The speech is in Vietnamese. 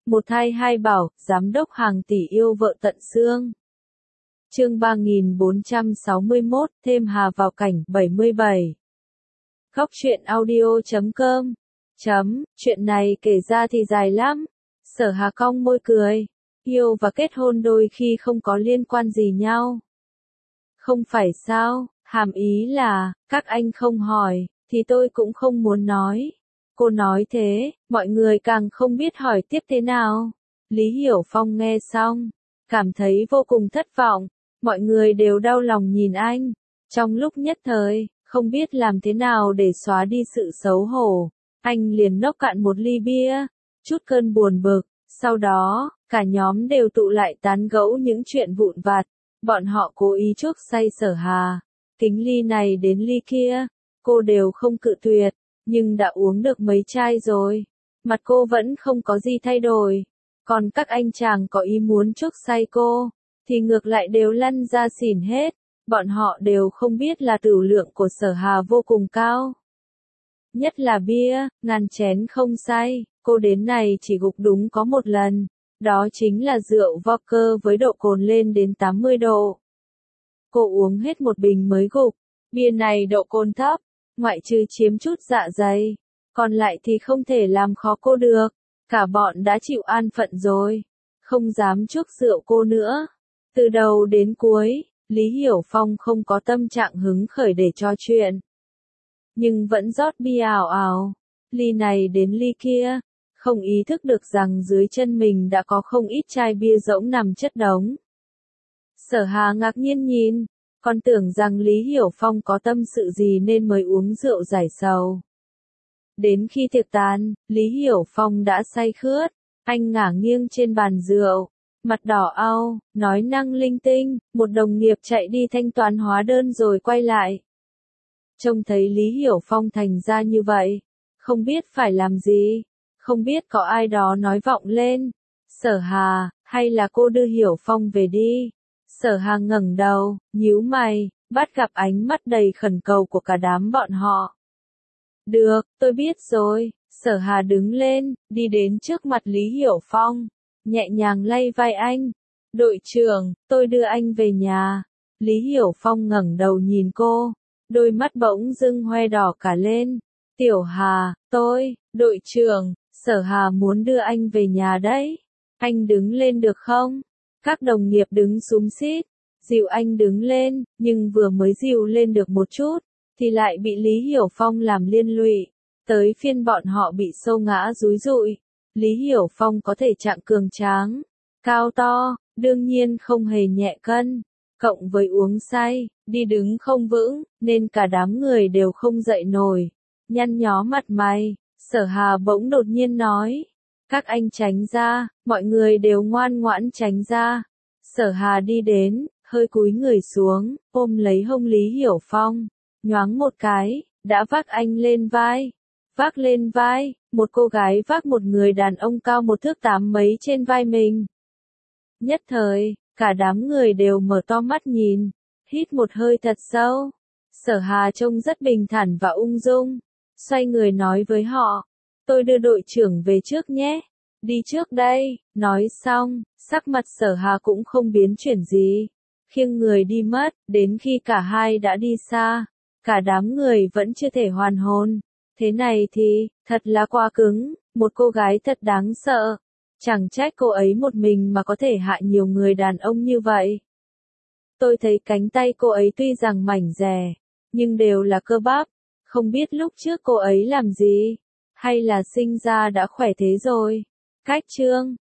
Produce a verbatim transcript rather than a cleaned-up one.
Một thai hai bảo, giám đốc hàng tỷ yêu vợ tận xương. Chương ba nghìn bốn trăm sáu mươi mốt, thêm Hà vào cảnh, bảy mươi bảy. Góc truyện audio chấm com. Chấm, chuyện này kể ra thì dài lắm. Sở Hà cong môi cười. Yêu và kết hôn đôi khi không có liên quan gì nhau. Không phải sao, hàm ý là, các anh không hỏi, thì tôi cũng không muốn nói. Cô nói thế, mọi người càng không biết hỏi tiếp thế nào. Lý Hiểu Phong nghe xong, cảm thấy vô cùng thất vọng. Mọi người đều đau lòng nhìn anh. Trong lúc nhất thời, không biết làm thế nào để xóa đi sự xấu hổ. Anh liền nốc cạn một ly bia, chút cơn buồn bực. Sau đó, cả nhóm đều tụ lại tán gẫu những chuyện vụn vặt. Bọn họ cố ý chuốc say Sở Hà. Kính ly này đến ly kia, cô đều không cự tuyệt. Nhưng đã uống được mấy chai rồi, mặt cô vẫn không có gì thay đổi. Còn các anh chàng có ý muốn chuốc say cô, thì ngược lại đều lăn ra xỉn hết. Bọn họ đều không biết là tửu lượng của Sở Hà vô cùng cao. Nhất là bia, ngàn chén không say, cô đến này chỉ gục đúng có một lần. Đó chính là rượu vodka với độ cồn lên đến tám mươi độ. Cô uống hết một bình mới gục. Bia này độ cồn thấp, ngoại trừ chiếm chút dạ dày, còn lại thì không thể làm khó cô được. Cả bọn đã chịu an phận rồi, không dám chuốc rượu cô nữa. Từ đầu đến cuối, Lý Hiểu Phong không có tâm trạng hứng khởi để trò chuyện. Nhưng vẫn rót bia ảo ảo, ly này đến ly kia, không ý thức được rằng dưới chân mình đã có không ít chai bia rỗng nằm chất đống. Sở Hà ngạc nhiên nhìn, còn tưởng rằng Lý Hiểu Phong có tâm sự gì nên mới uống rượu giải sầu. Đến khi tiệc tàn, Lý Hiểu Phong đã say khướt, anh ngả nghiêng trên bàn rượu, mặt đỏ au, nói năng linh tinh, một đồng nghiệp chạy đi thanh toán hóa đơn rồi quay lại. Trông thấy Lý Hiểu Phong thành ra như vậy, không biết phải làm gì, không biết có ai đó nói vọng lên. Sở Hà, hay là cô đưa Hiểu Phong về đi. Sở Hà ngẩng đầu, nhíu mày, bắt gặp ánh mắt đầy khẩn cầu của cả đám bọn họ. Được, tôi biết rồi. Sở Hà đứng lên, đi đến trước mặt Lý Hiểu Phong, nhẹ nhàng lay vai anh. Đội trưởng, tôi đưa anh về nhà. Lý Hiểu Phong ngẩng đầu nhìn cô, đôi mắt bỗng dưng hoe đỏ cả lên. Tiểu Hà, tôi, đội trưởng, Sở Hà muốn đưa anh về nhà đấy. Anh đứng lên được không? Các đồng nghiệp đứng xúm xít, dìu anh đứng lên, nhưng vừa mới dìu lên được một chút, thì lại bị Lý Hiểu Phong làm liên lụy. Tới phiên bọn họ bị xô ngã rúi rụi. Lý Hiểu Phong có thể trạng cường tráng, cao to, đương nhiên không hề nhẹ cân. Cộng với uống say, đi đứng không vững, nên cả đám người đều không dậy nổi. Nhăn nhó mặt mày, Sở Hà bỗng đột nhiên nói. Các anh tránh ra, mọi người đều ngoan ngoãn tránh ra. Sở Hà đi đến, hơi cúi người xuống, ôm lấy hông Lý Hiểu Phong, nhoáng một cái, đã vác anh lên vai. Vác lên vai, một cô gái vác một người đàn ông cao một thước tám mấy trên vai mình. Nhất thời, cả đám người đều mở to mắt nhìn, hít một hơi thật sâu. Sở Hà trông rất bình thản và ung dung, xoay người nói với họ. Tôi đưa đội trưởng về trước nhé. Đi trước đây. Nói xong, sắc mặt Sở Hà cũng không biến chuyển gì. Khiêng người đi mất, đến khi cả hai đã đi xa. Cả đám người vẫn chưa thể hoàn hồn. Thế này thì, thật là quá cứng, một cô gái thật đáng sợ. Chẳng trách cô ấy một mình mà có thể hại nhiều người đàn ông như vậy. Tôi thấy cánh tay cô ấy tuy rằng mảnh dẻ, nhưng đều là cơ bắp. Không biết lúc trước cô ấy làm gì, hay là sinh ra đã khỏe thế rồi. Cách chương